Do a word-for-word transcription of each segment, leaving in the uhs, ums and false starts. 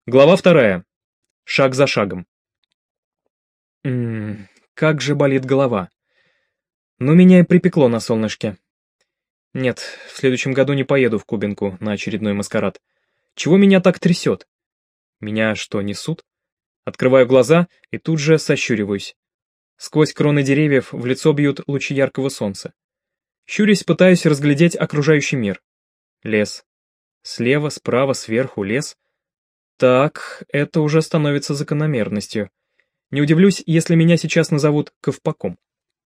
Глава вторая. Шаг за шагом. Ммм, как же болит голова. Ну, меня и припекло на солнышке. Нет, в следующем году не поеду в Кубинку на очередной маскарад. Чего меня так трясет? Меня что, несут? Открываю глаза и тут же сощуриваюсь. Сквозь кроны деревьев в лицо бьют лучи яркого солнца. Щурясь, пытаюсь разглядеть окружающий мир. Лес. Слева, справа, сверху лес. Так, это уже становится закономерностью. Не удивлюсь, если меня сейчас назовут Ковпаком.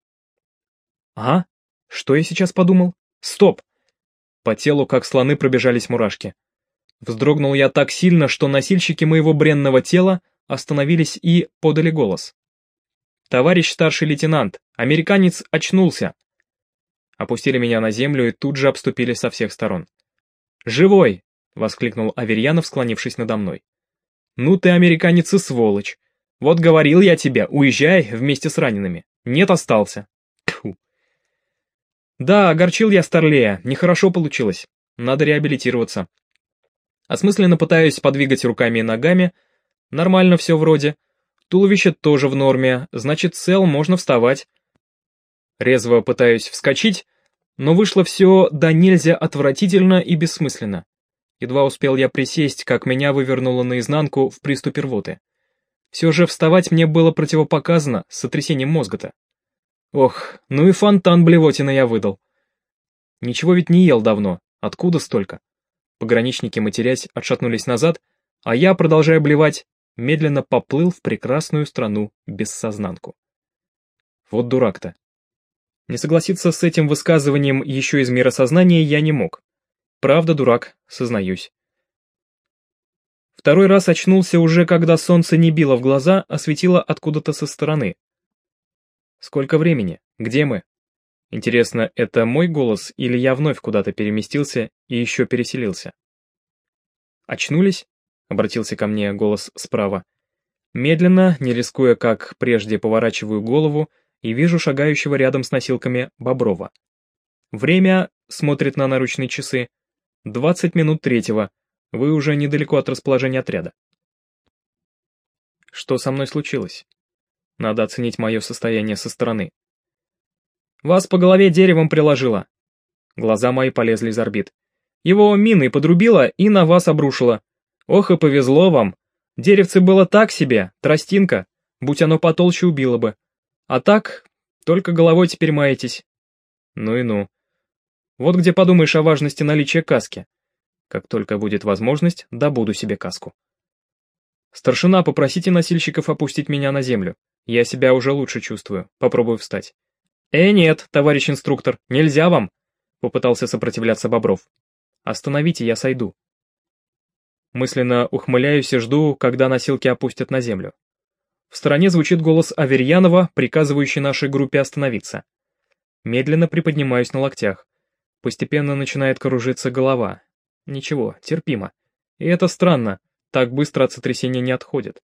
А? Что я сейчас подумал? Стоп! По телу, как слоны, пробежались мурашки. Вздрогнул я так сильно, что носильщики моего бренного тела остановились и подали голос. «Товарищ старший лейтенант, американец очнулся!» Опустили меня на землю и тут же обступили со всех сторон. «Живой!» — воскликнул Аверьянов, склонившись надо мной. «Ну ты, американец, и сволочь! Вот говорил я тебе, уезжай вместе с ранеными. Нет, остался!» Тьфу. Да, огорчил я Старлея, нехорошо получилось. Надо реабилитироваться. Осмысленно пытаюсь подвигать руками и ногами. Нормально все вроде. Туловище тоже в норме, значит, цел, можно вставать. Резво пытаюсь вскочить, но вышло все да нельзя отвратительно и бессмысленно. Едва успел я присесть, как меня вывернуло наизнанку в приступе рвоты. Все же вставать мне было противопоказано с сотрясением мозга-то. Ох, ну и фонтан блевотины я выдал. Ничего ведь не ел давно, откуда столько? Пограничники, матерясь, отшатнулись назад, а я, продолжая блевать, медленно поплыл в прекрасную страну бессознанку. Вот дурак-то. Не согласиться с этим высказыванием еще из мира сознания я не мог. Правда, дурак, сознаюсь. Второй раз очнулся уже, когда солнце не било в глаза, а светило откуда-то со стороны. Сколько времени? Где мы? Интересно, это мой голос, или я вновь куда-то переместился и еще переселился? «Очнулись?» — обратился ко мне голос справа. Медленно, не рискуя, как прежде, поворачиваю голову и вижу шагающего рядом с носилками Боброва. Время, смотрит на наручные часы, двадцать минут третьего, вы уже недалеко от расположения отряда. Что со мной случилось? Надо оценить мое состояние со стороны. Вас по голове деревом приложило. Глаза мои полезли из орбит. Его миной подрубило и на вас обрушило. Ох и повезло вам. Деревце было так себе, тростинка, будь оно потолще, убило бы. А так, только головой теперь маетесь. Ну и ну. Вот где подумаешь о важности наличия каски. Как только будет возможность, добуду себе каску. Старшина, попросите носильщиков опустить меня на землю. Я себя уже лучше чувствую, попробую встать. «Э, нет, товарищ инструктор, нельзя вам!» — попытался сопротивляться Бобров. «Остановите, я сойду». Мысленно ухмыляюсь и жду, когда носилки опустят на землю. В стороне звучит голос Аверьянова, приказывающий нашей группе остановиться. Медленно приподнимаюсь на локтях. Постепенно начинает кружиться голова. Ничего, терпимо. И это странно, так быстро от сотрясения не отходит.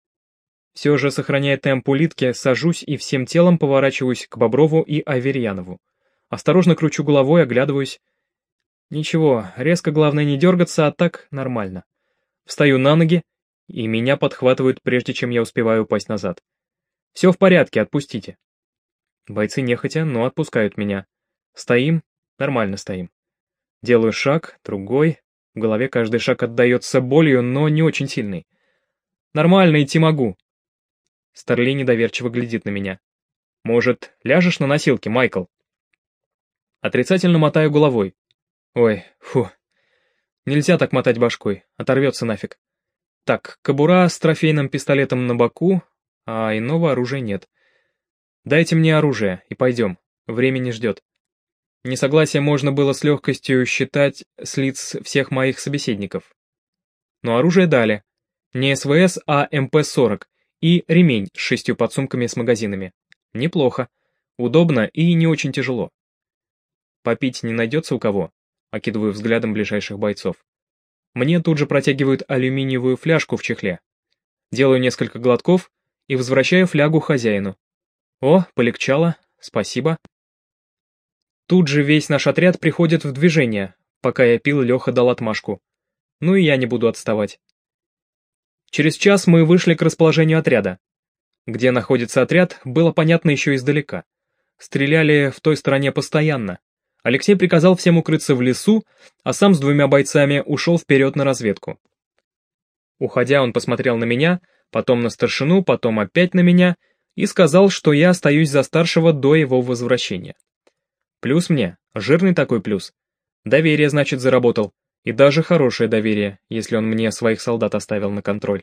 Все же, сохраняя темп улитки, сажусь и всем телом поворачиваюсь к Боброву и Аверьянову. Осторожно кручу головой, оглядываюсь. Ничего, резко главное не дергаться, а так нормально. Встаю на ноги, и меня подхватывают, прежде чем я успеваю упасть назад. Все в порядке, отпустите. Бойцы нехотя, но отпускают меня. Стоим, нормально стоим. Делаю шаг, другой. В голове каждый шаг отдается болью, но не очень сильной. Нормально идти могу. Старли недоверчиво глядит на меня. «Может, ляжешь на носилки, Майкл?» Отрицательно мотаю головой. Ой, фу. Нельзя так мотать башкой, оторвется нафиг. Так, кобура с трофейным пистолетом на боку, а иного оружия нет. Дайте мне оружие и пойдем, время не ждет. Несогласие можно было с легкостью считать с лиц всех моих собеседников. Но оружие дали. Не СВС, а эм пэ сорок и ремень с шестью подсумками с магазинами. Неплохо, удобно и не очень тяжело. Попить не найдется у кого? Окидываю взглядом ближайших бойцов. Мне тут же протягивают алюминиевую фляжку в чехле. Делаю несколько глотков и возвращаю флягу хозяину. О, полегчало, спасибо. Тут же весь наш отряд приходит в движение. Пока я пил, Леха дал отмашку. Ну и я не буду отставать. Через час мы вышли к расположению отряда. Где находится отряд, было понятно еще издалека. Стреляли в той стороне постоянно. Алексей приказал всем укрыться в лесу, а сам с двумя бойцами ушел вперед на разведку. Уходя, он посмотрел на меня, потом на старшину, потом опять на меня и сказал, что я остаюсь за старшего до его возвращения. Плюс мне, жирный такой плюс. Доверие, значит, заработал, и даже хорошее доверие, если он мне своих солдат оставил на контроль.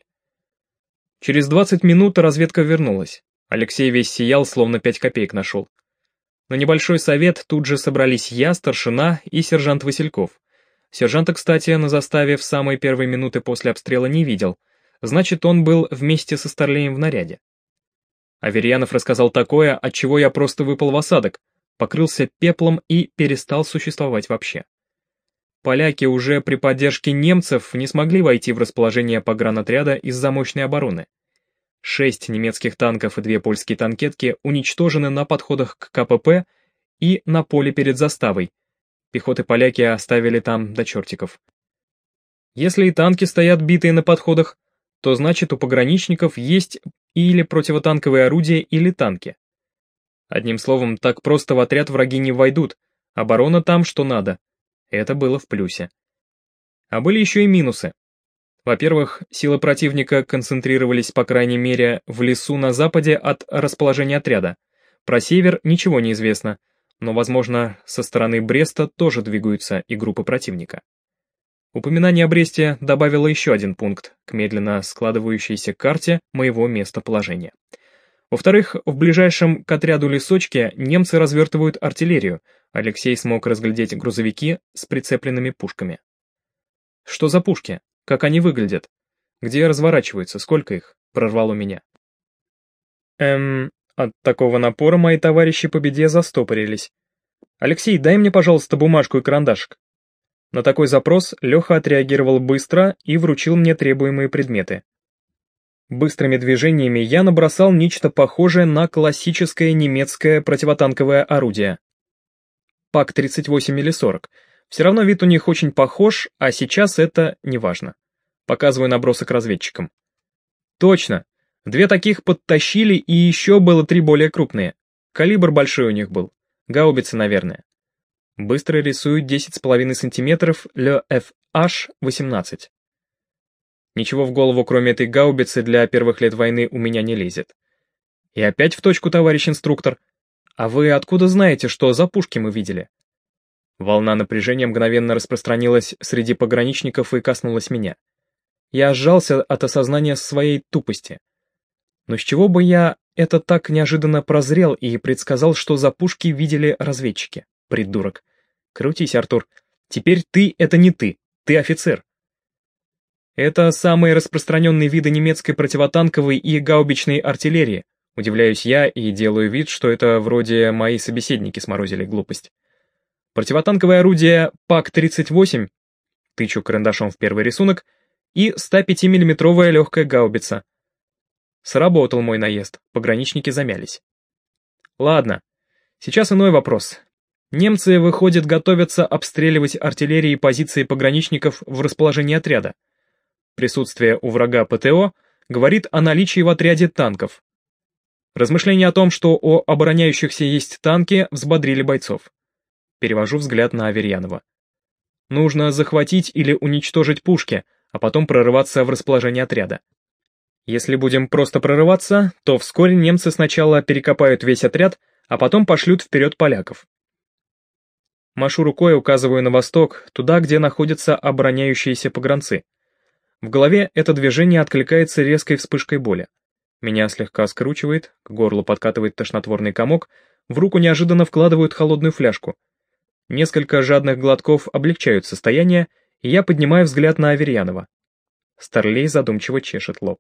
Через двадцать минут разведка вернулась. Алексей весь сиял, словно пять копеек нашел. На небольшой совет тут же собрались я, старшина и сержант Васильков. Сержанта, кстати, на заставе в самые первые минуты после обстрела не видел, значит, он был вместе со Старлеем в наряде. Аверьянов рассказал такое, от чего я просто выпал в осадок, покрылся пеплом и перестал существовать вообще. Поляки уже при поддержке немцев не смогли войти в расположение погранотряда из-за мощной обороны. Шесть немецких танков и две польские танкетки уничтожены на подходах к КПП и на поле перед заставой. Пехоты поляки оставили там до чертиков. Если и танки стоят битые на подходах, то значит у пограничников есть или противотанковые орудия, или танки. Одним словом, так просто в отряд враги не войдут, оборона там что надо. Это было в плюсе. А были еще и минусы. Во-первых, силы противника концентрировались, по крайней мере, в лесу на западе от расположения отряда. Про север ничего не известно, но, возможно, со стороны Бреста тоже двигаются и группы противника. Упоминание о Бресте добавило еще один пункт к медленно складывающейся карте моего местоположения. Во-вторых, в ближайшем к отряду лесочке немцы развертывают артиллерию. Алексей смог разглядеть грузовики с прицепленными пушками. Что за пушки? Как они выглядят? Где разворачиваются? Сколько их? Прорвало меня. Эм, от такого напора мои товарищи по беде застопорились. Алексей, дай мне, пожалуйста, бумажку и карандашик. На такой запрос Леха отреагировал быстро и вручил мне требуемые предметы. Быстрыми движениями я набросал нечто похожее на классическое немецкое противотанковое орудие. пак тридцать восемь или сорок. Все равно вид у них очень похож, а сейчас это неважно. Показываю набросок разведчикам. Точно. Две таких подтащили, и еще было три более крупные. Калибр большой у них был. Гаубицы, наверное. Быстро рисуют десять с половиной сантиметров Ле Эф Аш восемнадцать. Ничего в голову, кроме этой гаубицы, для первых лет войны у меня не лезет. И опять в точку, товарищ инструктор. А вы откуда знаете, что за пушки мы видели? Волна напряжения мгновенно распространилась среди пограничников и коснулась меня. Я сжался от осознания своей тупости. Но с чего бы я это так неожиданно прозрел и предсказал, что за пушки видели разведчики? Придурок. Крутись, Артур. Теперь ты — это не ты, ты офицер. Это самые распространенные виды немецкой противотанковой и гаубичной артиллерии. Удивляюсь я и делаю вид, что это вроде мои собеседники сморозили глупость. Противотанковое орудие пак тридцать восемь, тычу карандашом в первый рисунок, и сто пятимиллиметровая легкая гаубица. Сработал мой наезд, пограничники замялись. Ладно, сейчас иной вопрос. Немцы, выходит, готовятся обстреливать артиллерией позиции пограничников в расположении отряда. Присутствие у врага ПТО говорит о наличии в отряде танков. Размышления о том, что у обороняющихся есть танки, взбодрили бойцов. Перевожу взгляд на Аверьянова. Нужно захватить или уничтожить пушки, а потом прорываться в расположение отряда. Если будем просто прорываться, то вскоре немцы сначала перекопают весь отряд, а потом пошлют вперед поляков. Машу рукой, указываю на восток, туда, где находятся обороняющиеся погранцы. В голове это движение откликается резкой вспышкой боли. Меня слегка скручивает, к горлу подкатывает тошнотворный комок, в руку неожиданно вкладывают холодную фляжку. Несколько жадных глотков облегчают состояние, и я поднимаю взгляд на Аверьянова. Старлей задумчиво чешет лоб.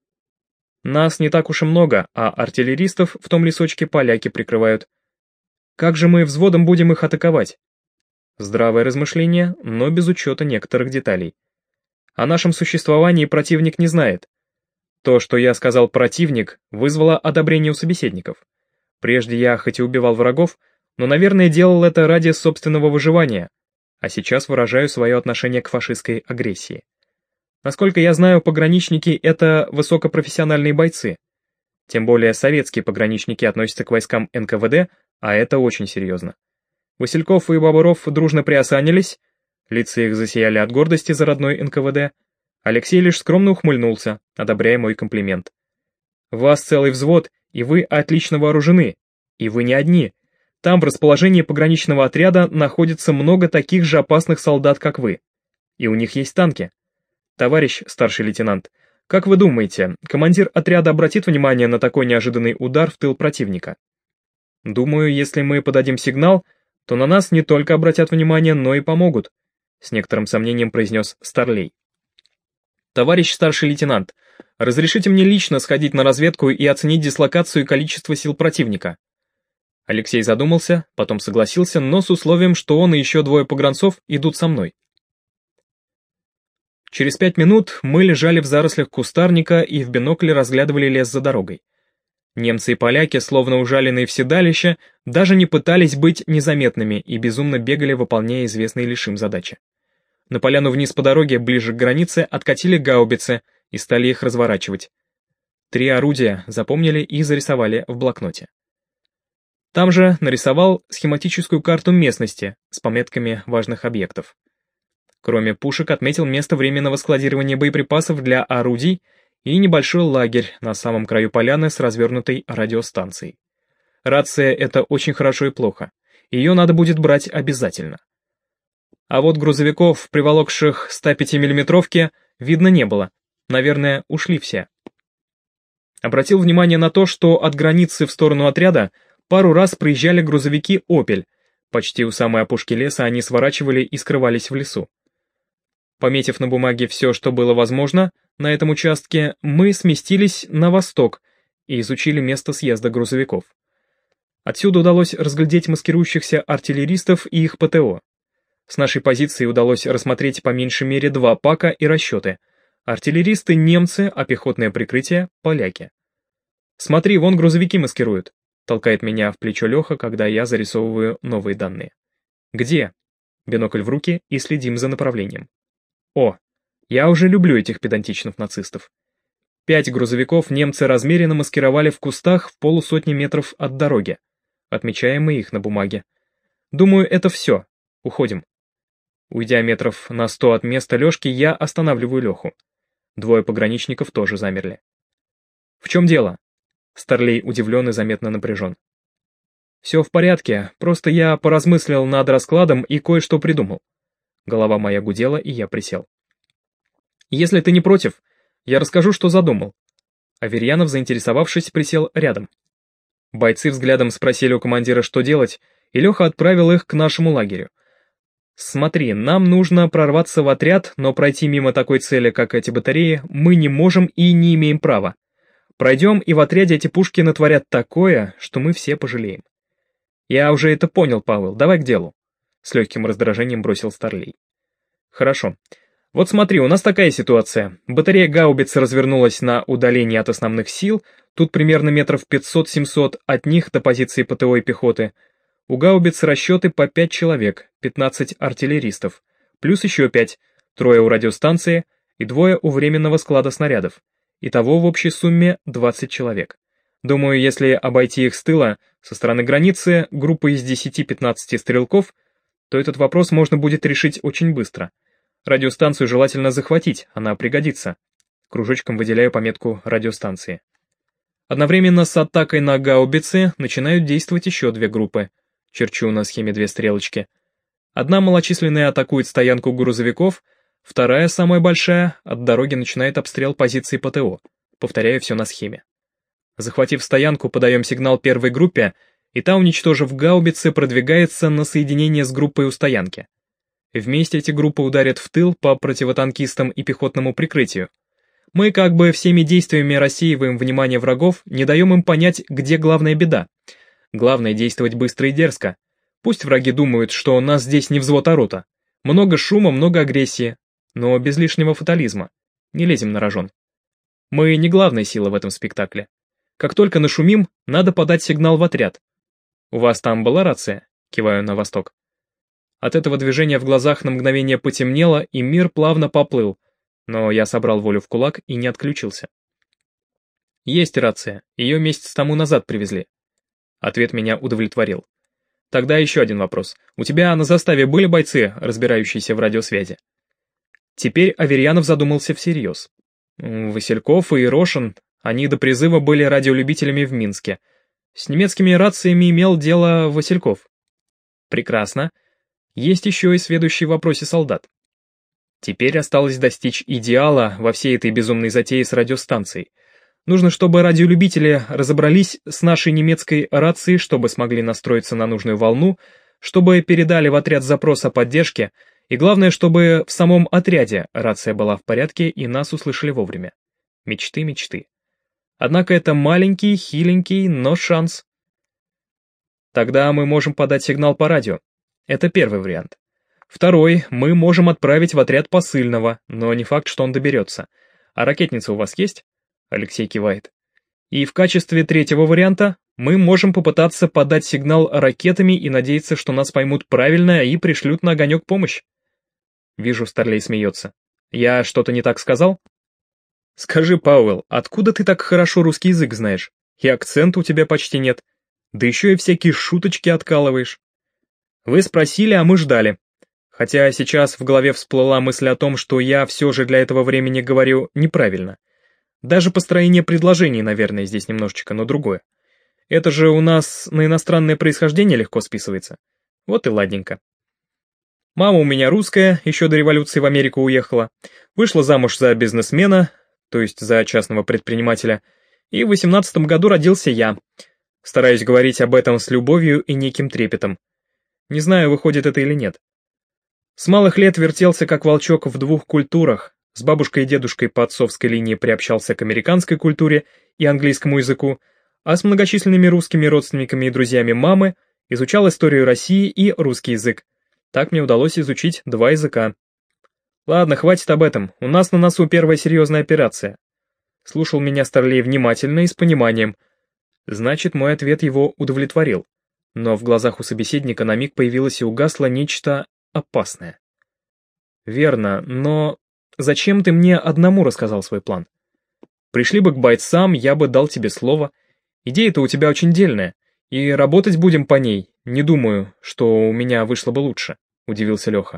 Нас не так уж и много, а артиллеристов в том лесочке поляки прикрывают. Как же мы взводом будем их атаковать? Здравое размышление, но без учета некоторых деталей. О нашем существовании противник не знает. То, что я сказал «противник», вызвало одобрение у собеседников. Прежде я хоть и убивал врагов, но, наверное, делал это ради собственного выживания, а сейчас выражаю свое отношение к фашистской агрессии. Насколько я знаю, пограничники — это высокопрофессиональные бойцы. Тем более советские пограничники относятся к войскам эн ка вэ дэ, а это очень серьезно. Васильков и Бобров дружно приосанились, лица их засияли от гордости за родной эн ка вэ дэ. Алексей лишь скромно ухмыльнулся, одобряя мой комплимент. «Вас целый взвод, и вы отлично вооружены. И вы не одни. Там в расположении пограничного отряда находится много таких же опасных солдат, как вы. И у них есть танки. Товарищ старший лейтенант, как вы думаете, командир отряда обратит внимание на такой неожиданный удар в тыл противника? Думаю, если мы подадим сигнал, то на нас не только обратят внимание, но и помогут», — с некоторым сомнением произнес Старлей. «Товарищ старший лейтенант, разрешите мне лично сходить на разведку и оценить дислокацию и количество сил противника?» Алексей задумался, потом согласился, но с условием, что он и еще двое погранцов идут со мной. Через пять минут мы лежали в зарослях кустарника и в бинокле разглядывали лес за дорогой. Немцы и поляки, словно ужаленные в седалище, даже не пытались быть незаметными и безумно бегали, выполняя известные лишь им задачи. На поляну вниз по дороге, ближе к границе, откатили гаубицы и стали их разворачивать. Три орудия запомнили и зарисовали в блокноте. Там же нарисовал схематическую карту местности с пометками важных объектов. Кроме пушек отметил место временного складирования боеприпасов для орудий и небольшой лагерь на самом краю поляны с развернутой радиостанцией. Рация — это очень хорошо и плохо. Ее надо будет брать обязательно. А вот грузовиков, приволокших сто пятимиллиметровки, видно не было. Наверное, ушли все. Обратил внимание на то, что от границы в сторону отряда пару раз проезжали грузовики «Опель». Почти у самой опушки леса они сворачивали и скрывались в лесу. Пометив на бумаге все, что было возможно, на этом участке, мы сместились на восток и изучили место съезда грузовиков. Отсюда удалось разглядеть маскирующихся артиллеристов и их пэ тэ о. С нашей позиции удалось рассмотреть по меньшей мере два пака и расчеты. Артиллеристы — немцы, а пехотное прикрытие — поляки. «Смотри, вон грузовики маскируют», — толкает меня в плечо Леха, когда я зарисовываю новые данные. «Где?» Бинокль в руки и следим за направлением. О, я уже люблю этих педантичных нацистов. Пять грузовиков немцы размеренно маскировали в кустах в полусотни метров от дороги. Отмечаем мы их на бумаге. Думаю, это все. Уходим. Уйдя метров на сто от места Лешки, я останавливаю Леху. Двое пограничников тоже замерли. «В чем дело?» Старлей удивлен и заметно напряжен. «Все в порядке, просто я поразмыслил над раскладом и кое-что придумал». Голова моя гудела, и я присел. «Если ты не против, я расскажу, что задумал». Аверьянов, заинтересовавшись, присел рядом. Бойцы взглядом спросили у командира, что делать, и Леха отправил их к нашему лагерю. «Смотри, нам нужно прорваться в отряд, но пройти мимо такой цели, как эти батареи, мы не можем и не имеем права. Пройдем, и в отряде эти пушки натворят такое, что мы все пожалеем». «Я уже это понял, Павел, давай к делу», — с легким раздражением бросил Старлей. «Хорошо. Вот смотри, у нас такая ситуация. Батарея гаубиц развернулась на удалении от основных сил, тут примерно метров пятьсот-семьсот от них до позиции пэ тэ о и пехоты. У гаубиц расчеты по пять человек, пятнадцать артиллеристов, плюс еще пять, трое у радиостанции и двое у временного склада снарядов. Итого в общей сумме двадцать человек. Думаю, если обойти их с тыла, со стороны границы, группой из десяти-пятнадцати стрелков, то этот вопрос можно будет решить очень быстро. Радиостанцию желательно захватить, она пригодится. Кружочком выделяю пометку радиостанции. Одновременно с атакой на гаубицы начинают действовать еще две группы. Черчу на схеме две стрелочки. Одна малочисленная атакует стоянку грузовиков, вторая, самая большая, от дороги начинает обстрел позиций пэ тэ о. Повторяю все на схеме. Захватив стоянку, подаем сигнал первой группе, и та, уничтожив гаубицы, продвигается на соединение с группой у стоянки. Вместе эти группы ударят в тыл по противотанкистам и пехотному прикрытию. Мы как бы всеми действиями рассеиваем внимание врагов, не даем им понять, где главная беда. Главное действовать быстро и дерзко. Пусть враги думают, что у нас здесь не взвод, а рота. Много шума, много агрессии, но без лишнего фатализма. Не лезем на рожон. Мы не главная сила в этом спектакле. Как только нашумим, надо подать сигнал в отряд. У вас там была рация? Киваю на восток. От этого движения в глазах на мгновение потемнело, и мир плавно поплыл. Но я собрал волю в кулак и не отключился. Есть рация, ее месяц тому назад привезли. Ответ меня удовлетворил. Тогда еще один вопрос. У тебя на заставе были бойцы, разбирающиеся в радиосвязи? Теперь Аверьянов задумался всерьез. Васильков и Рошин, они до призыва были радиолюбителями в Минске. С немецкими рациями имел дело Васильков. Прекрасно. Есть еще и сведущий в вопросе солдат. Теперь осталось достичь идеала во всей этой безумной затее с радиостанцией. Нужно, чтобы радиолюбители разобрались с нашей немецкой рацией, чтобы смогли настроиться на нужную волну, чтобы передали в отряд запрос о поддержке, и главное, чтобы в самом отряде рация была в порядке и нас услышали вовремя. Мечты, мечты. Однако это маленький, хиленький, но шанс. Тогда мы можем подать сигнал по радио. Это первый вариант. Второй, мы можем отправить в отряд посыльного, но не факт, что он доберется. А ракетница у вас есть? Алексей кивает. И в качестве третьего варианта мы можем попытаться подать сигнал ракетами и надеяться, что нас поймут правильно и пришлют на огонек помощь. Вижу, Старлей смеется. Я что-то не так сказал? Скажи, Пауэлл, откуда ты так хорошо русский язык знаешь? И акцента у тебя почти нет. Да еще и всякие шуточки откалываешь. Вы спросили, а мы ждали. Хотя сейчас в голове всплыла мысль о том, что я все же для этого времени говорю неправильно. Даже построение предложений, наверное, здесь немножечко, но другое. Это же у нас на иностранное происхождение легко списывается. Вот и ладненько. Мама у меня русская, еще до революции в Америку уехала. Вышла замуж за бизнесмена, то есть за частного предпринимателя. И в восемнадцатом году родился я. Стараюсь говорить об этом с любовью и неким трепетом. Не знаю, выходит это или нет. С малых лет вертелся как волчок в двух культурах. С бабушкой и дедушкой по отцовской линии приобщался к американской культуре и английскому языку, а с многочисленными русскими родственниками и друзьями мамы изучал историю России и русский язык. Так мне удалось изучить два языка. Ладно, хватит об этом, у нас на носу первая серьезная операция. Слушал меня Старлей внимательно и с пониманием. Значит, мой ответ его удовлетворил. Но в глазах у собеседника на миг появилось и угасло нечто опасное. Верно, но зачем ты мне одному рассказал свой план? Пришли бы к бойцам, я бы дал тебе слово. Идея-то у тебя очень дельная, и работать будем по ней. Не думаю, что у меня вышло бы лучше, удивился Леха.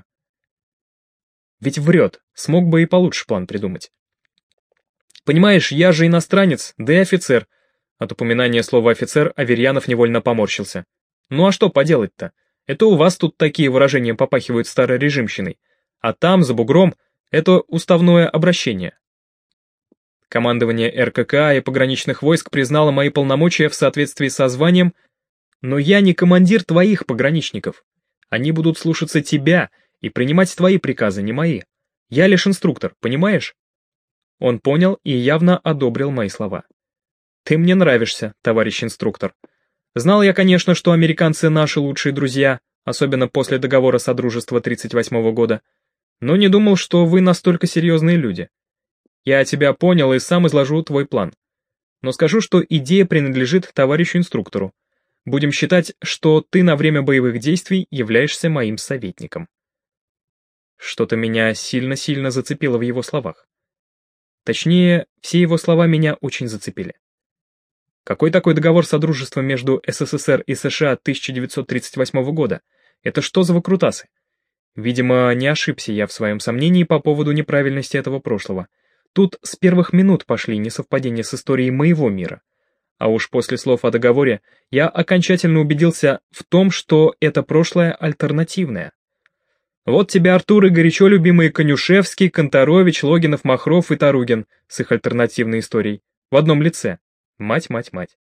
Ведь врет, смог бы и получше план придумать. Понимаешь, я же иностранец, да и офицер. От упоминания слова «офицер» Аверьянов невольно поморщился. Ну а что поделать-то? Это у вас тут такие выражения попахивают старорежимщиной, а там, за бугром, это уставное обращение. Командование эр ка ка и пограничных войск признало мои полномочия в соответствии со званием, но я не командир твоих пограничников. Они будут слушаться тебя и принимать твои приказы, не мои. Я лишь инструктор, понимаешь? Он понял и явно одобрил мои слова. Ты мне нравишься, товарищ инструктор. Знал я, конечно, что американцы наши лучшие друзья, особенно после договора Содружества тридцать восьмого года, но не думал, что вы настолько серьезные люди. Я тебя понял и сам изложу твой план. Но скажу, что идея принадлежит товарищу инструктору. Будем считать, что ты на время боевых действий являешься моим советником. Что-то меня сильно-сильно зацепило в его словах. Точнее, все его слова меня очень зацепили. Какой такой договор содружества между эс эс эс эр и США тысяча девятьсот тридцать восьмого года? Это что за выкрутасы? Видимо, не ошибся я в своем сомнении по поводу неправильности этого прошлого. Тут с первых минут пошли несовпадения с историей моего мира. А уж после слов о договоре я окончательно убедился в том, что это прошлое альтернативное. Вот тебе, Артур, и горячо любимые Конюшевский, Конторович, Логинов, Махров и Таругин с их альтернативной историей. В одном лице. Мать, мать, мать.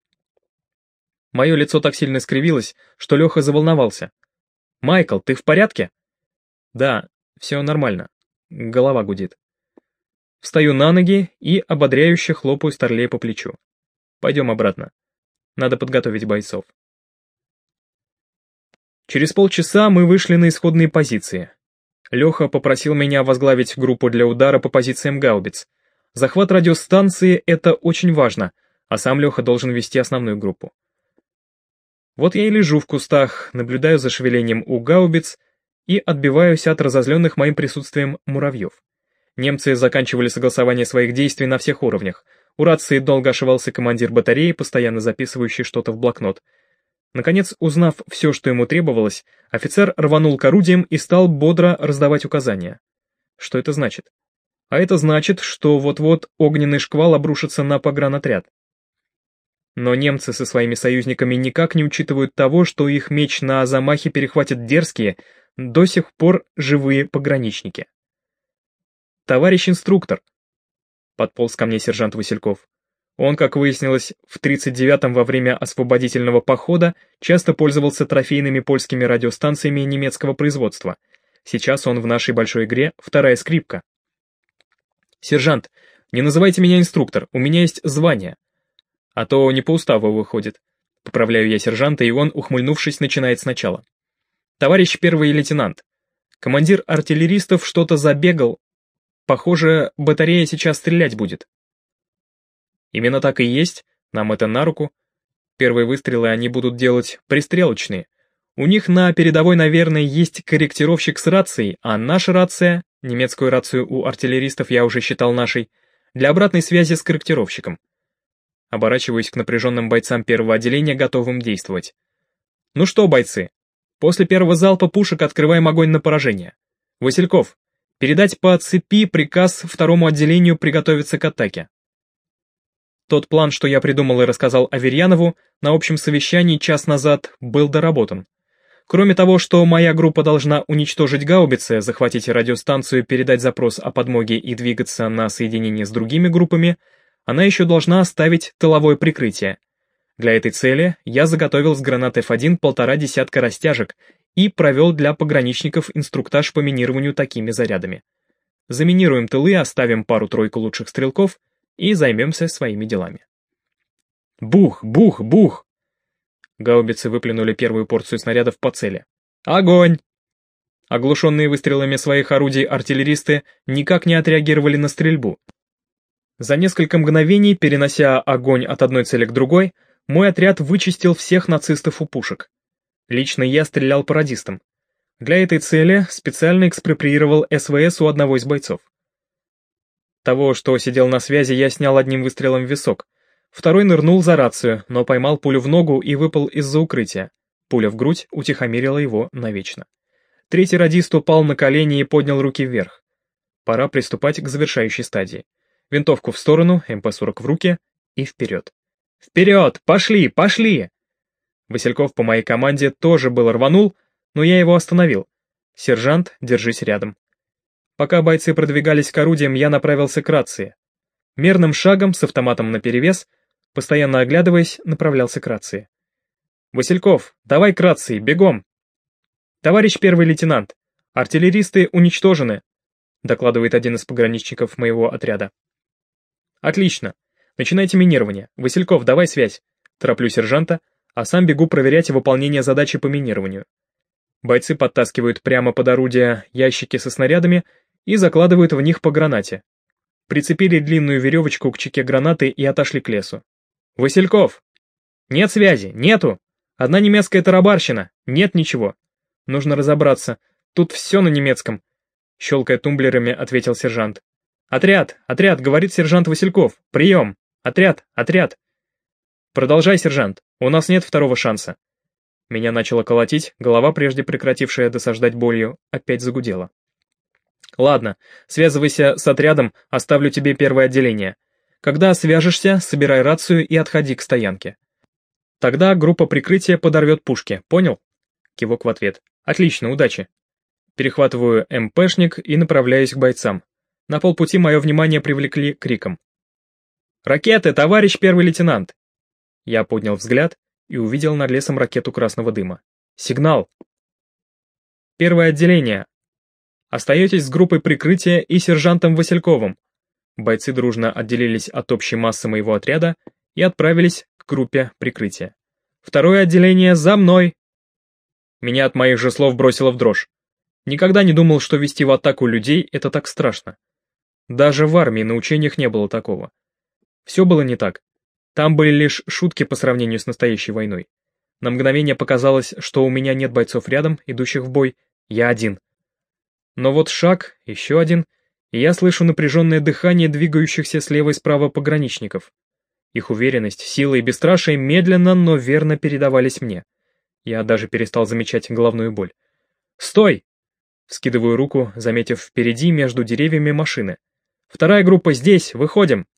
Мое лицо так сильно скривилось, что Леха заволновался. «Майкл, ты в порядке?» «Да, все нормально. Голова гудит». Встаю на ноги и ободряюще хлопаю Старлея по плечу. «Пойдем обратно. Надо подготовить бойцов». Через полчаса мы вышли на исходные позиции. Леха попросил меня возглавить группу для удара по позициям гаубиц. Захват радиостанции — это очень важно, а сам Леха должен вести основную группу. Вот я и лежу в кустах, наблюдаю за шевелением у гаубиц и отбиваюсь от разозленных моим присутствием муравьев. Немцы заканчивали согласование своих действий на всех уровнях. У рации долго ошивался командир батареи, постоянно записывающий что-то в блокнот. Наконец, узнав все, что ему требовалось, офицер рванул к орудиям и стал бодро раздавать указания. Что это значит? А это значит, что вот-вот огненный шквал обрушится на погранотряд. Но немцы со своими союзниками никак не учитывают того, что их меч на замахе перехватят дерзкие, до сих пор живые пограничники. «Товарищ инструктор!» — подполз ко мне сержант Васильков. Он, как выяснилось, в тридцать девятом во время освободительного похода часто пользовался трофейными польскими радиостанциями немецкого производства. Сейчас он в нашей большой игре «Вторая скрипка». «Сержант, не называйте меня инструктор, у меня есть звание. А то не по уставу выходит». Поправляю я сержанта, и он, ухмыльнувшись, начинает сначала. «Товарищ первый лейтенант, командир артиллеристов что-то забегал. Похоже, батарея сейчас стрелять будет». Именно так и есть, нам это на руку. Первые выстрелы они будут делать пристрелочные. У них на передовой, наверное, есть корректировщик с рацией, а наша рация, немецкую рацию у артиллеристов я уже считал нашей, для обратной связи с корректировщиком. Оборачиваюсь к напряженным бойцам первого отделения, готовым действовать. «Ну что, бойцы, после первого залпа пушек открываем огонь на поражение. Васильков, передать по цепи приказ второму отделению приготовиться к атаке». Тот план, что я придумал и рассказал Аверьянову на общем совещании час назад, был доработан. Кроме того, что моя группа должна уничтожить гаубицы, захватить радиостанцию, передать запрос о подмоге и двигаться на соединение с другими группами, она еще должна оставить тыловое прикрытие. Для этой цели я заготовил с гранат эф один полтора десятка растяжек и провел для пограничников инструктаж по минированию такими зарядами. Заминируем тылы, оставим пару-тройку лучших стрелков и займемся своими делами. Бух, бух, бух! Гаубицы выплюнули первую порцию снарядов по цели. Огонь! Оглушенные выстрелами своих орудий артиллеристы никак не отреагировали на стрельбу. За несколько мгновений, перенося огонь от одной цели к другой, мой отряд вычистил всех нацистов у пушек. Лично я стрелял по радистам. Для этой цели специально экспроприировал эс вэ эс у одного из бойцов. Того, что сидел на связи, я снял одним выстрелом в висок. Второй нырнул за рацию, но поймал пулю в ногу и выпал из-за укрытия. Пуля в грудь утихомирила его навечно. Третий радист упал на колени и поднял руки вверх. Пора приступать к завершающей стадии. Винтовку в сторону, эм пэ сорок в руки и вперед. «Вперед! Пошли! Пошли!» Васильков по моей команде тоже было рванул, но я его остановил. «Сержант, держись рядом». Пока бойцы продвигались к орудиям, я направился к рации. Мерным шагом, с автоматом наперевес, постоянно оглядываясь, направлялся к рации. «Васильков, давай к рации, бегом!» «Товарищ первый лейтенант, артиллеристы уничтожены», докладывает один из пограничников моего отряда. «Отлично. Начинайте минирование. Васильков, давай связь». Тороплю сержанта, а сам бегу проверять выполнение задачи по минированию. Бойцы подтаскивают прямо под орудие ящики со снарядами и закладывают в них по гранате. Прицепили длинную веревочку к чеке гранаты и отошли к лесу. «Васильков! Нет связи, нету! Одна немецкая тарабарщина, нет ничего. Нужно разобраться, тут все на немецком», щелкая тумблерами, ответил сержант. «Отряд, отряд», — говорит сержант Васильков, «прием! Отряд, отряд!» «Продолжай, сержант, у нас нет второго шанса». Меня начало колотить, голова, прежде прекратившая досаждать болью, опять загудела. «Ладно, связывайся с отрядом, оставлю тебе первое отделение. Когда свяжешься, собирай рацию и отходи к стоянке. Тогда группа прикрытия подорвет пушки, понял?» Кивок в ответ. «Отлично, удачи». Перехватываю эм пэ-шник и направляюсь к бойцам. На полпути мое внимание привлекли криком. «Ракеты, товарищ первый лейтенант!» Я поднял взгляд и увидел над лесом ракету красного дыма. «Сигнал!» «Первое отделение. Остаетесь с группой прикрытия и сержантом Васильковым». Бойцы дружно отделились от общей массы моего отряда и отправились к группе прикрытия. «Второе отделение за мной!» Меня от моих же слов бросило в дрожь. Никогда не думал, что вести в атаку людей — это так страшно. Даже в армии на учениях не было такого. Все было не так. Там были лишь шутки по сравнению с настоящей войной. На мгновение показалось, что у меня нет бойцов рядом, идущих в бой, я один. Но вот шаг, еще один, и я слышу напряженное дыхание двигающихся слева и справа пограничников. Их уверенность, сила и бесстрашие медленно, но верно передавались мне. Я даже перестал замечать головную боль. «Стой!» Вскидываю руку, заметив впереди между деревьями машины. «Вторая группа здесь, выходим!»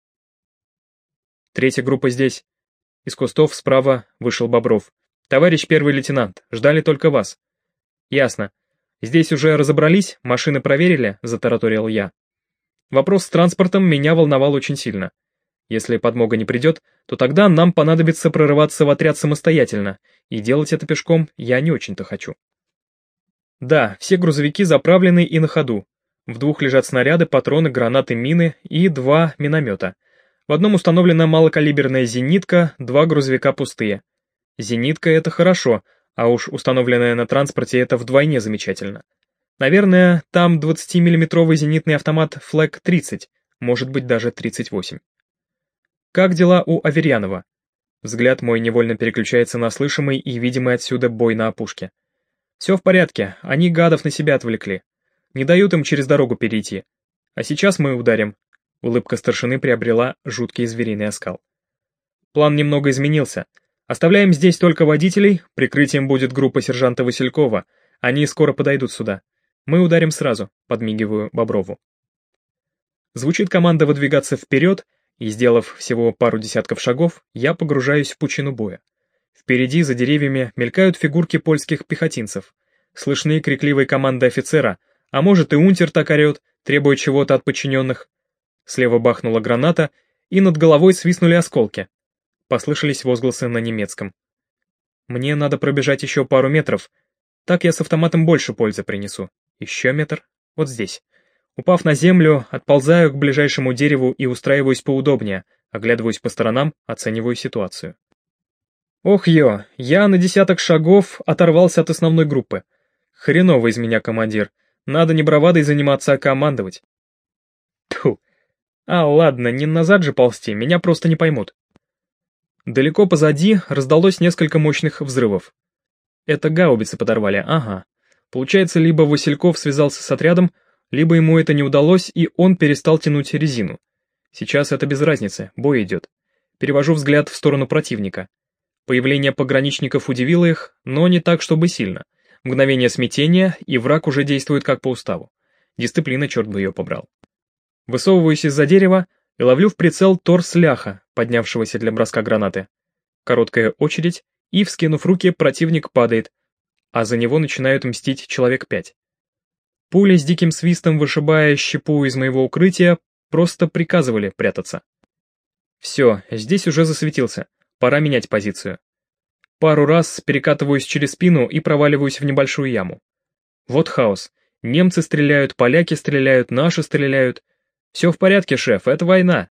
Третья группа здесь. Из кустов справа вышел Бобров. «Товарищ первый лейтенант, ждали только вас». «Ясно. Здесь уже разобрались, машины проверили», — затараторил я. Вопрос с транспортом меня волновал очень сильно. Если подмога не придет, то тогда нам понадобится прорываться в отряд самостоятельно, и делать это пешком я не очень-то хочу. Да, все грузовики заправлены и на ходу. В двух лежат снаряды, патроны, гранаты, мины и два миномета. В одном установлена малокалиберная зенитка, два грузовика пустые. Зенитка — это хорошо, а уж установленная на транспорте — это вдвойне замечательно. Наверное, там двадцатимиллиметровый зенитный автомат флэг тридцать, может быть даже тридцать восемь. Как дела у Аверьянова? Взгляд мой невольно переключается на слышимый и видимый отсюда бой на опушке. Все в порядке, они гадов на себя отвлекли. Не дают им через дорогу перейти. А сейчас мы ударим. Улыбка старшины приобрела жуткий звериный оскал. План немного изменился. Оставляем здесь только водителей, прикрытием будет группа сержанта Василькова. Они скоро подойдут сюда. Мы ударим сразу, подмигиваю Боброву. Звучит команда выдвигаться вперед, и, сделав всего пару десятков шагов, я погружаюсь в пучину боя. Впереди, за деревьями, мелькают фигурки польских пехотинцев. Слышны крикливые команды офицера, а может и унтер так орет, требуя чего-то от подчиненных. Слева бахнула граната, и над головой свистнули осколки. Послышались возгласы на немецком. Мне надо пробежать еще пару метров, так я с автоматом больше пользы принесу. Еще метр, вот здесь. Упав на землю, отползаю к ближайшему дереву и устраиваюсь поудобнее, оглядываюсь по сторонам, оцениваю ситуацию. Ох ё, я на десяток шагов оторвался от основной группы. Хреновый из меня командир, надо не бравадой заниматься, а командовать. Тьфу. А, ладно, не назад же ползти, меня просто не поймут. Далеко позади раздалось несколько мощных взрывов. Это гаубицы подорвали, ага. Получается, либо Васильков связался с отрядом, либо ему это не удалось, и он перестал тянуть резину. Сейчас это без разницы, бой идет. Перевожу взгляд в сторону противника. Появление пограничников удивило их, но не так, чтобы сильно. Мгновение смятения, и враг уже действует как по уставу. Дисциплина, черт бы ее побрал. Высовываюсь из-за дерева и ловлю в прицел торс ляха, поднявшегося для броска гранаты. Короткая очередь, и, вскинув руки, противник падает, а за него начинают мстить человек пять. Пули с диким свистом, вышибая щепу из моего укрытия, просто приказывали прятаться. Все, здесь уже засветился, пора менять позицию. Пару раз перекатываюсь через спину и проваливаюсь в небольшую яму. Вот хаос. Немцы стреляют, поляки стреляют, наши стреляют. Все в порядке, шеф, это война.